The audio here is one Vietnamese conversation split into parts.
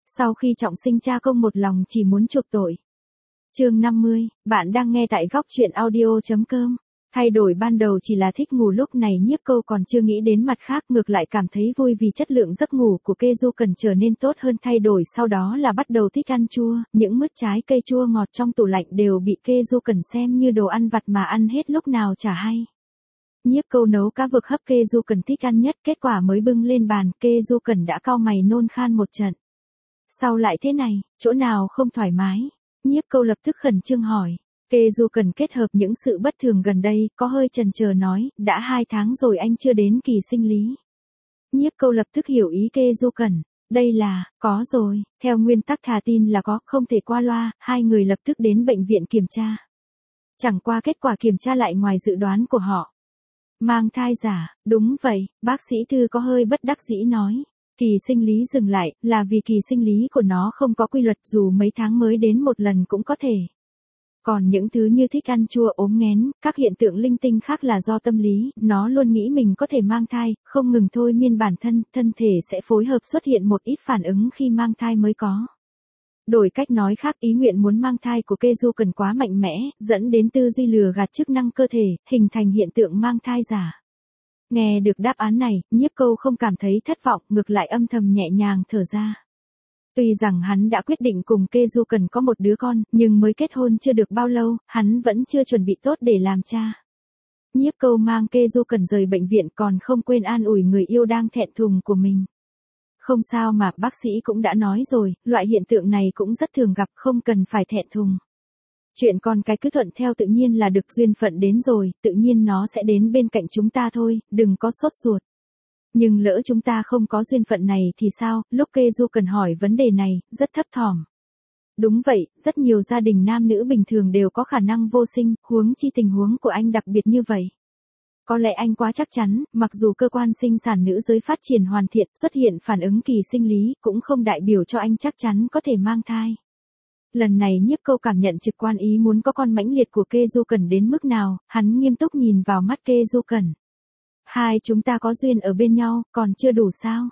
Sau khi trọng sinh cha công một lòng chỉ muốn chuộc tội. Chương 50, bạn đang nghe tại góc truyện audio.com. Thay đổi ban đầu chỉ là thích ngủ, lúc này Nhiếp Câu còn chưa nghĩ đến mặt khác, ngược lại cảm thấy vui vì chất lượng giấc ngủ của Kê Du Cần trở nên tốt hơn. Thay đổi sau đó là bắt đầu thích ăn chua, những mứt trái cây chua ngọt trong tủ lạnh đều bị Kê Du Cần xem như đồ ăn vặt mà ăn hết lúc nào chả hay. Nhiếp Câu nấu cá vực hấp Kê Du Cần thích ăn nhất, kết quả mới bưng lên bàn, Kê Du Cần đã cau mày nôn khan một trận. Sao lại thế này, chỗ nào không thoải mái? Nhiếp Câu lập tức khẩn trương hỏi. Kê Du Cần kết hợp những sự bất thường gần đây, có hơi chần chờ nói, đã 2 tháng rồi anh chưa đến kỳ sinh lý. Nhiếp Câu lập tức hiểu ý Kê Du Cần. Đây là, có rồi, theo nguyên tắc thà tin là có, không thể qua loa. Hai người lập tức đến bệnh viện kiểm tra. Chẳng qua kết quả kiểm tra lại ngoài dự đoán của họ. Mang thai giả, đúng vậy, bác sĩ Thư có hơi bất đắc dĩ nói. Kỳ sinh lý dừng lại, là vì kỳ sinh lý của nó không có quy luật, dù mấy tháng mới đến một lần cũng có thể. Còn những thứ như thích ăn chua, ốm nghén, các hiện tượng linh tinh khác là do tâm lý, nó luôn nghĩ mình có thể mang thai, không ngừng thôi miên bản thân, thân thể sẽ phối hợp xuất hiện một ít phản ứng khi mang thai mới có. Đổi cách nói khác, ý nguyện muốn mang thai của Kê Du Cần quá mạnh mẽ, dẫn đến tư duy lừa gạt chức năng cơ thể, hình thành hiện tượng mang thai giả. Nghe được đáp án này, Nhiếp Câu không cảm thấy thất vọng, ngược lại âm thầm nhẹ nhàng thở ra. Tuy rằng hắn đã quyết định cùng Kê Du Cần có một đứa con, nhưng mới kết hôn chưa được bao lâu, hắn vẫn chưa chuẩn bị tốt để làm cha. Nhiếp Câu mang Kê Du Cần rời bệnh viện, còn không quên an ủi người yêu đang thẹn thùng của mình. Không sao mà, bác sĩ cũng đã nói rồi, loại hiện tượng này cũng rất thường gặp, không cần phải thẹn thùng. Chuyện con cái cứ thuận theo tự nhiên là được, duyên phận đến rồi, tự nhiên nó sẽ đến bên cạnh chúng ta thôi, đừng có sốt ruột. Nhưng lỡ chúng ta không có duyên phận này thì sao? Lúc Kê Du Cần hỏi vấn đề này, rất thấp thỏm. Đúng vậy, rất nhiều gia đình nam nữ bình thường đều có khả năng vô sinh, huống chi tình huống của anh đặc biệt như vậy. Có lẽ anh quá chắc chắn, mặc dù cơ quan sinh sản nữ giới phát triển hoàn thiện, xuất hiện phản ứng kỳ sinh lý, cũng không đại biểu cho anh chắc chắn có thể mang thai. Lần này Nhiếp Câu cảm nhận trực quan ý muốn có con mãnh liệt của Kê Du Cần đến mức nào, hắn nghiêm túc nhìn vào mắt Kê Du Cần. Hai chúng ta có duyên ở bên nhau, còn chưa đủ sao?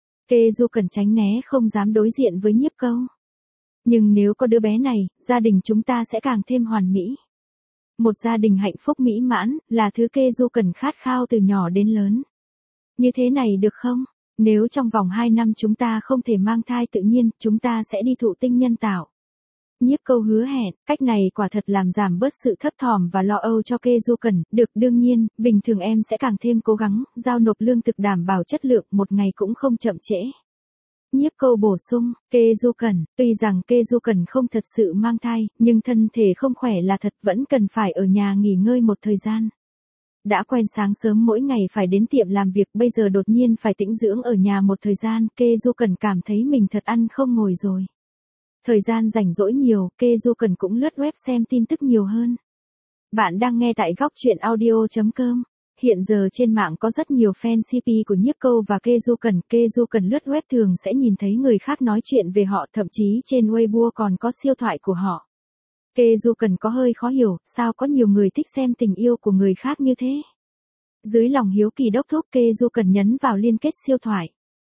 Kê Du Cần tránh né không dám đối diện với Nhiếp Câu. Nhưng nếu có đứa bé này, gia đình chúng ta sẽ càng thêm hoàn mỹ. Một gia đình hạnh phúc mỹ mãn, là thứ Kê Du Cần khát khao từ nhỏ đến lớn. Như thế này được không? Nếu trong vòng 2 năm chúng ta không thể mang thai tự nhiên, chúng ta sẽ đi thụ tinh nhân tạo. Nhiếp Câu hứa hẹn, cách này quả thật làm giảm bớt sự thấp thỏm và lo âu cho Kê Du Cần. Được, đương nhiên, bình thường em sẽ càng thêm cố gắng, giao nộp lương thực đảm bảo chất lượng, một ngày cũng không chậm trễ. Nhiếp Câu bổ sung, Kê Du Cần, tuy rằng Kê Du Cần không thật sự mang thai, nhưng thân thể không khỏe là thật, vẫn cần phải ở nhà nghỉ ngơi một thời gian. Đã quen sáng sớm mỗi ngày phải đến tiệm làm việc, bây giờ đột nhiên phải tĩnh dưỡng ở nhà một thời gian, Kê Du Cần cảm thấy mình thật ăn không ngồi rồi. Thời gian rảnh rỗi nhiều, Kê Du Cần cũng lướt web xem tin tức nhiều hơn. Bạn đang nghe tại góc truyện audio.com. Hiện giờ trên mạng có rất nhiều fan CP của Nhiếp Câu và Kê Du Cần. Kê Du Cần lướt web thường sẽ nhìn thấy người khác nói chuyện về họ, thậm chí trên Weibo còn có siêu thoại của họ. Kê Du Cần có hơi khó hiểu, sao có nhiều người thích xem tình yêu của người khác như thế? Dưới lòng hiếu kỳ đốc thúc, Kê Du Cần nhấn vào liên kết siêu thoại.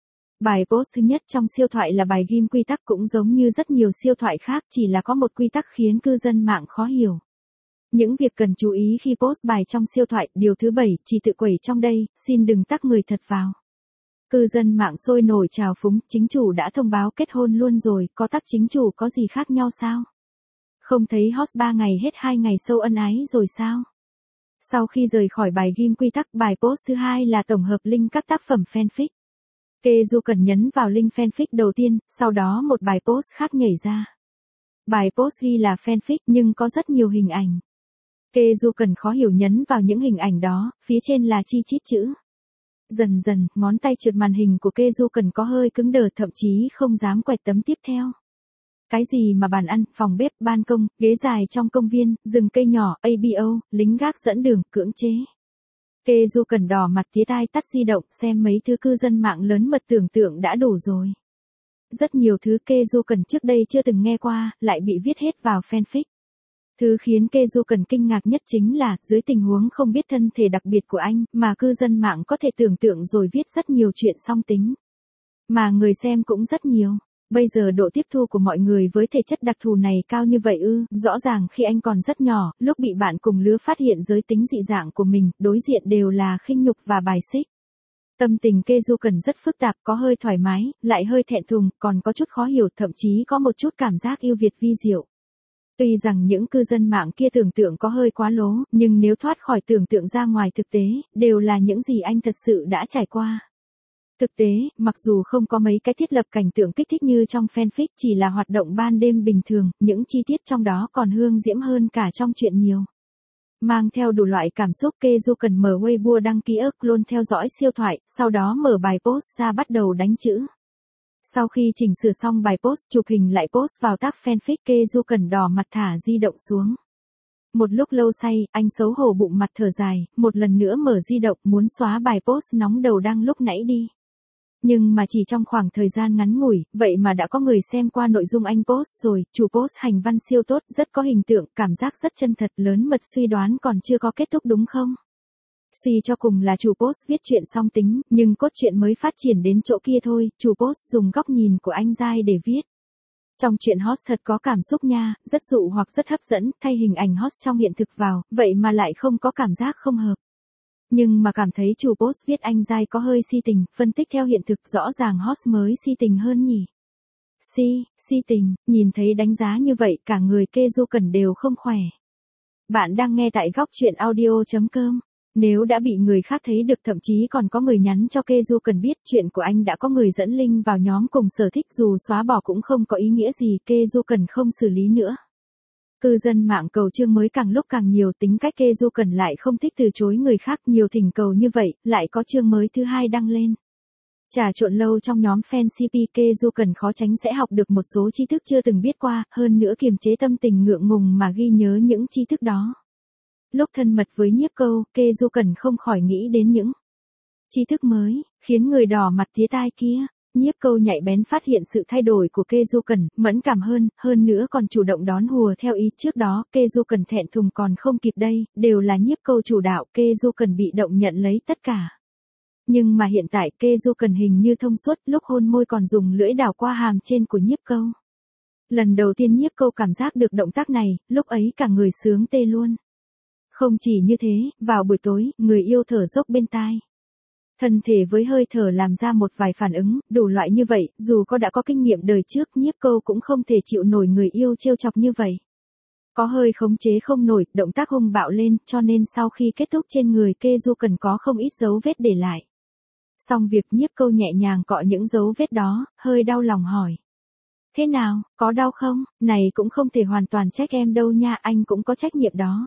Bài post thứ nhất trong siêu thoại là bài ghim quy tắc, cũng giống như rất nhiều siêu thoại khác, chỉ là có một quy tắc khiến cư dân mạng khó hiểu. Những việc cần chú ý khi post bài trong siêu thoại, điều thứ 7, chỉ tự quẩy trong đây, xin đừng tắc người thật vào. Cư dân mạng sôi nổi trào phúng, chính chủ đã thông báo kết hôn luôn rồi, có tắc chính chủ có gì khác nhau sao? Không thấy hot 3 ngày hết 2 ngày sâu ân ái rồi sao? Sau khi rời khỏi bài ghim quy tắc, bài post thứ 2 là tổng hợp link các tác phẩm fanfic. Kê Du Cần nhấn vào link fanfic đầu tiên, sau đó một bài post khác nhảy ra. Bài post ghi là fanfic nhưng có rất nhiều hình ảnh. Kê Du Cần khó hiểu nhấn vào những hình ảnh đó, phía trên là chi chít chữ. Dần dần, ngón tay trượt màn hình của Kê Du Cần có hơi cứng đờ, thậm chí không dám quẹt tấm tiếp theo. Cái gì mà bàn ăn, phòng bếp, ban công, ghế dài trong công viên, rừng cây nhỏ, ABO, lính gác dẫn đường, cưỡng chế. Kê Du Cần đỏ mặt tía tai tắt di động, xem mấy thứ cư dân mạng lớn mật tưởng tượng đã đủ rồi. Rất nhiều thứ Kê Du Cần trước đây chưa từng nghe qua, lại bị viết hết vào fanfic. Thứ khiến Kê Du Cần kinh ngạc nhất chính là, dưới tình huống không biết thân thể đặc biệt của anh, mà cư dân mạng có thể tưởng tượng rồi viết rất nhiều chuyện song tính. Mà người xem cũng rất nhiều. Bây giờ độ tiếp thu của mọi người với thể chất đặc thù này cao như vậy ư? Rõ ràng khi anh còn rất nhỏ, lúc bị bạn cùng lứa phát hiện giới tính dị dạng của mình, đối diện đều là khinh nhục và bài xích. Tâm tình Keju rất phức tạp, có hơi thoải mái, lại hơi thẹn thùng, còn có chút khó hiểu, thậm chí có một chút cảm giác yêu Việt vi diệu. Tuy rằng những cư dân mạng kia tưởng tượng có hơi quá lố, nhưng nếu thoát khỏi tưởng tượng ra ngoài thực tế, đều là những gì anh thật sự đã trải qua. Thực tế, mặc dù không có mấy cái thiết lập cảnh tượng kích thích như trong fanfic, chỉ là hoạt động ban đêm bình thường, những chi tiết trong đó còn hương diễm hơn cả trong chuyện nhiều. Mang theo đủ loại cảm xúc, Keju mở Weibo đăng ký clone theo dõi siêu thoại, sau đó mở bài post ra bắt đầu đánh chữ. Sau khi chỉnh sửa xong bài post, chụp hình lại post vào tab fanfic, Keju đỏ mặt thả di động xuống. Một lúc lâu say, anh xấu hổ bụng mặt thở dài, một lần nữa mở di động muốn xóa bài post nóng đầu đăng lúc nãy đi. Nhưng mà chỉ trong khoảng thời gian ngắn ngủi, vậy mà đã có người xem qua nội dung anh post rồi, chủ post hành văn siêu tốt, rất có hình tượng, cảm giác rất chân thật, lớn mật suy đoán còn chưa có kết thúc đúng không? Suy cho cùng là chủ post viết chuyện song tính, nhưng cốt truyện mới phát triển đến chỗ kia thôi, chủ post dùng góc nhìn của anh giai để viết. Trong chuyện hot thật có cảm xúc nha, rất dụ hoặc rất hấp dẫn, thay hình ảnh hot trong hiện thực vào, vậy mà lại không có cảm giác không hợp. Nhưng mà cảm thấy chủ post viết anh giai có hơi si tình, phân tích theo hiện thực rõ ràng hot mới si tình hơn nhỉ. Si tình, nhìn thấy đánh giá như vậy cả người Keju đều không khỏe. Bạn đang nghe tại góc truyện audio.com. Nếu đã bị người khác thấy được, thậm chí còn có người nhắn cho Keju biết chuyện của anh đã có người dẫn link vào nhóm cùng sở thích, dù xóa bỏ cũng không có ý nghĩa gì, Keju không xử lý nữa. Cư dân mạng cầu chương mới càng lúc càng nhiều, tính cách Keju lại không thích từ chối người khác, nhiều thỉnh cầu như vậy, lại có chương mới thứ hai đăng lên. Trà trộn lâu trong nhóm fan CP, Keju khó tránh sẽ học được một số tri thức chưa từng biết qua, hơn nữa kiềm chế tâm tình ngượng ngùng mà ghi nhớ những tri thức đó. Lúc thân mật với Nhiếp Câu, Keju không khỏi nghĩ đến những tri thức mới, khiến người đỏ mặt tía tai kia. Nhiếp Câu nhạy bén phát hiện sự thay đổi của Keju, mẫn cảm hơn nữa còn chủ động đón hùa theo ý. Trước đó, Keju thẹn thùng còn không kịp đây, đều là Nhiếp Câu chủ đạo, Keju bị động nhận lấy tất cả. Nhưng mà hiện tại Keju hình như thông suốt, lúc hôn môi còn dùng lưỡi đảo qua hàm trên của Nhiếp Câu. Lần đầu tiên Nhiếp Câu cảm giác được động tác này, lúc ấy cả người sướng tê luôn. Không chỉ như thế, vào buổi tối, người yêu thở dốc bên tai. Thân thể với hơi thở làm ra một vài phản ứng, đủ loại như vậy, dù đã có kinh nghiệm đời trước, Nhiếp Câu cũng không thể chịu nổi người yêu trêu chọc như vậy. Có hơi khống chế không nổi, động tác hung bạo lên, cho nên sau khi kết thúc trên người Keju có không ít dấu vết để lại. Xong việc, Nhiếp Câu nhẹ nhàng cọ những dấu vết đó, hơi đau lòng hỏi. Thế nào, có đau không? Này cũng không thể hoàn toàn trách em đâu nha, anh cũng có trách nhiệm đó.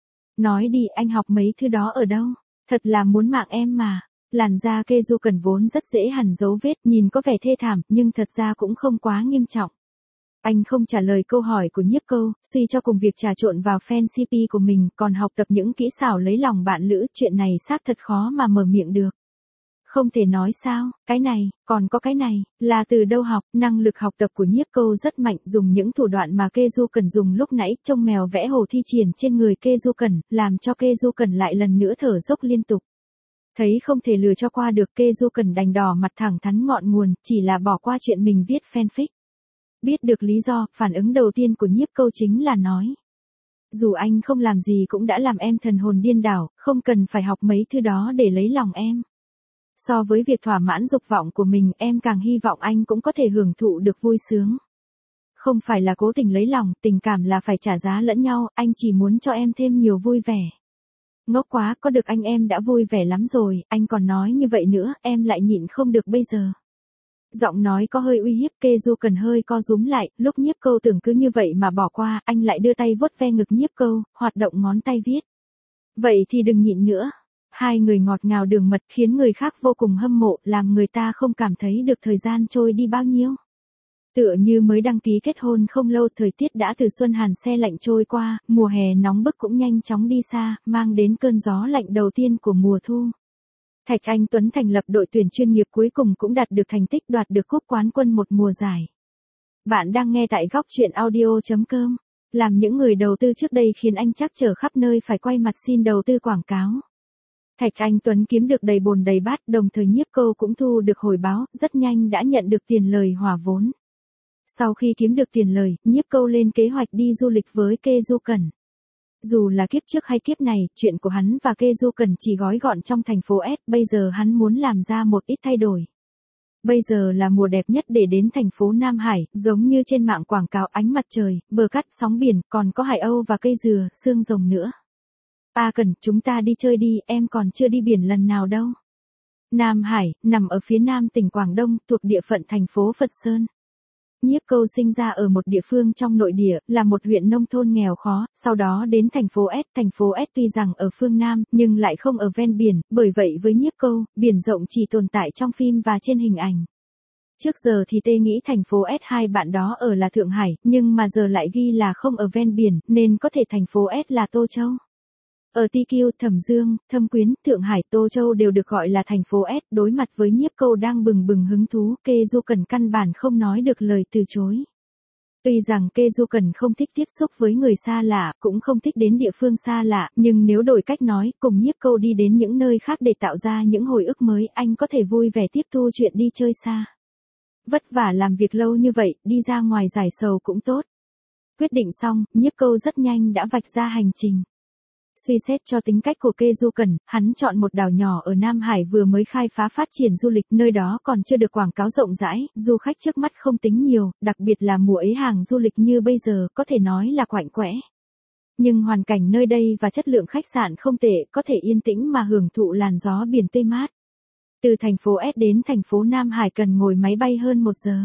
Nói đi, anh học mấy thứ đó ở đâu? Thật là muốn mạng em mà. Làn da Keju vốn rất dễ hằn dấu vết, nhìn có vẻ thê thảm, nhưng thật ra cũng không quá nghiêm trọng. Anh không trả lời câu hỏi của Nhiếp Câu, suy cho cùng việc trà trộn vào fan CP của mình, còn học tập những kỹ xảo lấy lòng bạn lữ, chuyện này xác thật khó mà mở miệng được. Không thể nói sao, cái này, còn có cái này, là từ đâu học, năng lực học tập của Nhiếp Câu rất mạnh, dùng những thủ đoạn mà Keju dùng lúc nãy, trông mèo vẽ hồ thi triển trên người Keju, làm cho Keju lại lần nữa thở dốc liên tục. Thấy không thể lừa cho qua được, Keju đành đỏ mặt thẳng thắn ngọn nguồn, chỉ là bỏ qua chuyện mình viết fanfic. Biết được lý do, phản ứng đầu tiên của Nhiếp Câu chính là nói. Dù anh không làm gì cũng đã làm em thần hồn điên đảo, không cần phải học mấy thứ đó để lấy lòng em. So với việc thỏa mãn dục vọng của mình, em càng hy vọng anh cũng có thể hưởng thụ được vui sướng. Không phải là cố tình lấy lòng, tình cảm là phải trả giá lẫn nhau, anh chỉ muốn cho em thêm nhiều vui vẻ. Ngốc quá, có được anh em đã vui vẻ lắm rồi, anh còn nói như vậy nữa, em lại nhịn không được bây giờ. Giọng nói có hơi uy hiếp, Keju hơi co rúm lại, lúc Nhiếp Câu tưởng cứ như vậy mà bỏ qua, anh lại đưa tay vuốt ve ngực Nhiếp Câu, hoạt động ngón tay viết. Vậy thì đừng nhịn nữa. Hai người ngọt ngào đường mật khiến người khác vô cùng hâm mộ, làm người ta không cảm thấy được thời gian trôi đi bao nhiêu. Tựa như mới đăng ký kết hôn không lâu, thời tiết đã từ xuân hàn se lạnh trôi qua, mùa hè nóng bức cũng nhanh chóng đi xa, mang đến cơn gió lạnh đầu tiên của mùa thu. Thạch Anh Tuấn thành lập đội tuyển chuyên nghiệp cuối cùng cũng đạt được thành tích đoạt được cúp quán quân một mùa giải. Bạn đang nghe tại góc truyện audio.com. Làm những người đầu tư trước đây khiến anh trắc trở khắp nơi phải quay mặt xin đầu tư quảng cáo. Thạch Anh Tuấn kiếm được đầy bồn đầy bát, đồng thời Nhiếp Câu cũng thu được hồi báo, rất nhanh đã nhận được tiền lời hòa vốn. Sau khi kiếm được tiền lời, Nhiếp Câu lên kế hoạch đi du lịch với Kê Du Cẩn. Dù là kiếp trước hay kiếp này, chuyện của hắn và Kê Du Cẩn chỉ gói gọn trong thành phố S, bây giờ hắn muốn làm ra một ít thay đổi. Bây giờ là mùa đẹp nhất để đến thành phố Nam Hải, giống như trên mạng quảng cáo ánh mặt trời, bờ cát, sóng biển, còn có hải âu và cây dừa, xương rồng nữa. A Cẩn, chúng ta đi chơi đi, em còn chưa đi biển lần nào đâu. Nam Hải, nằm ở phía nam tỉnh Quảng Đông, thuộc địa phận thành phố Phật Sơn. Nhiếp Câu sinh ra ở một địa phương trong nội địa, là một huyện nông thôn nghèo khó, sau đó đến thành phố S. Thành phố S tuy rằng ở phương Nam, nhưng lại không ở ven biển, bởi vậy với Nhiếp Câu, biển rộng chỉ tồn tại trong phim và trên hình ảnh. Trước giờ thì Tê nghĩ thành phố S hai bạn đó ở là Thượng Hải, nhưng mà giờ lại ghi là không ở ven biển, nên có thể thành phố S là Tô Châu. Ở TQ, Thẩm Dương, Thâm Quyến, Thượng Hải, Tô Châu đều được gọi là thành phố S. Đối mặt với Nhiếp Câu đang bừng bừng hứng thú, Kê Du Cẩn căn bản không nói được lời từ chối. Tuy rằng Kê Du Cẩn không thích tiếp xúc với người xa lạ, cũng không thích đến địa phương xa lạ, nhưng nếu đổi cách nói, cùng Nhiếp Câu đi đến những nơi khác để tạo ra những hồi ức mới, anh có thể vui vẻ tiếp thu chuyện đi chơi xa. Vất vả làm việc lâu như vậy, đi ra ngoài giải sầu cũng tốt. Quyết định xong, Nhiếp Câu rất nhanh đã vạch ra hành trình. Suy xét cho tính cách của Kê Du Cẩn, hắn chọn một đảo nhỏ ở Nam Hải vừa mới khai phá phát triển du lịch, nơi đó còn chưa được quảng cáo rộng rãi, du khách trước mắt không tính nhiều, đặc biệt là mùa ấy hàng du lịch như bây giờ, có thể nói là quạnh quẽ. Nhưng hoàn cảnh nơi đây và chất lượng khách sạn không tệ, có thể yên tĩnh mà hưởng thụ làn gió biển tươi mát. Từ thành phố S đến thành phố Nam Hải cần ngồi máy bay hơn 1 giờ.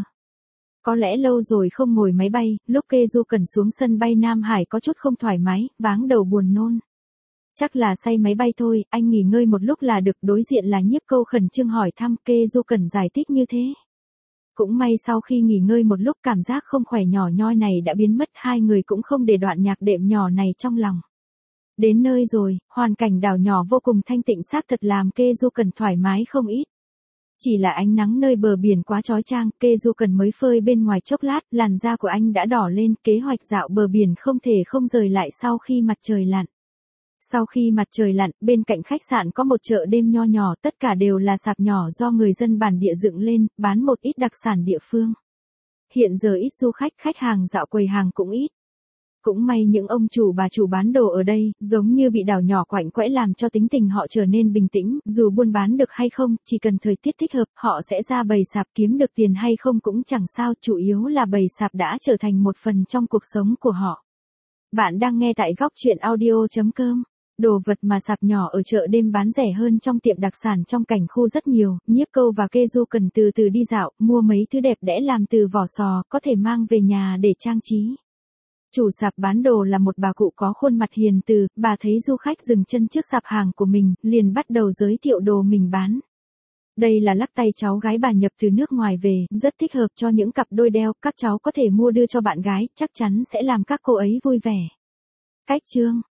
Có lẽ lâu rồi không ngồi máy bay, lúc Kê Du Cẩn xuống sân bay Nam Hải có chút không thoải mái, váng đầu buồn nôn. Chắc là say máy bay thôi, anh nghỉ ngơi một lúc là được. Đối diện là Nhiếp Câu khẩn trương hỏi thăm, Kê Du Cẩn giải thích như thế. Cũng may sau khi nghỉ ngơi một lúc cảm giác không khỏe nhỏ nhoi này đã biến mất, hai người cũng không để đoạn nhạc đệm nhỏ này trong lòng. Đến nơi rồi, hoàn cảnh đảo nhỏ vô cùng thanh tịnh xác thật làm Kê Du Cẩn thoải mái không ít. Chỉ là ánh nắng nơi bờ biển quá chói chang, Kê Du Cẩn mới phơi bên ngoài chốc lát, làn da của anh đã đỏ lên, kế hoạch dạo bờ biển không thể không rời lại sau khi mặt trời lặn. Sau khi mặt trời lặn, bên cạnh khách sạn có một chợ đêm nho nhỏ, tất cả đều là sạp nhỏ do người dân bản địa dựng lên, bán một ít đặc sản địa phương. Hiện giờ ít du khách hàng dạo quầy hàng cũng ít. Cũng may những ông chủ bà chủ bán đồ ở đây, giống như bị đảo nhỏ quạnh quẽ làm cho tính tình họ trở nên bình tĩnh, dù buôn bán được hay không, chỉ cần thời tiết thích hợp, họ sẽ ra bày sạp, kiếm được tiền hay không cũng chẳng sao, chủ yếu là bày sạp đã trở thành một phần trong cuộc sống của họ. Bạn đang nghe tại Góc Chuyện Audio.com. Đồ vật mà sạp nhỏ ở chợ đêm bán rẻ hơn trong tiệm đặc sản trong cảnh khu rất nhiều, Nhiếp Câu và Kê Du Cẩn từ từ đi dạo, mua mấy thứ đẹp đẽ làm từ vỏ sò, có thể mang về nhà để trang trí. Chủ sạp bán đồ là một bà cụ có khuôn mặt hiền từ, bà thấy du khách dừng chân trước sạp hàng của mình, liền bắt đầu giới thiệu đồ mình bán. Đây là lắc tay cháu gái bà nhập từ nước ngoài về, rất thích hợp cho những cặp đôi đeo, các cháu có thể mua đưa cho bạn gái, chắc chắn sẽ làm các cô ấy vui vẻ. Cách chương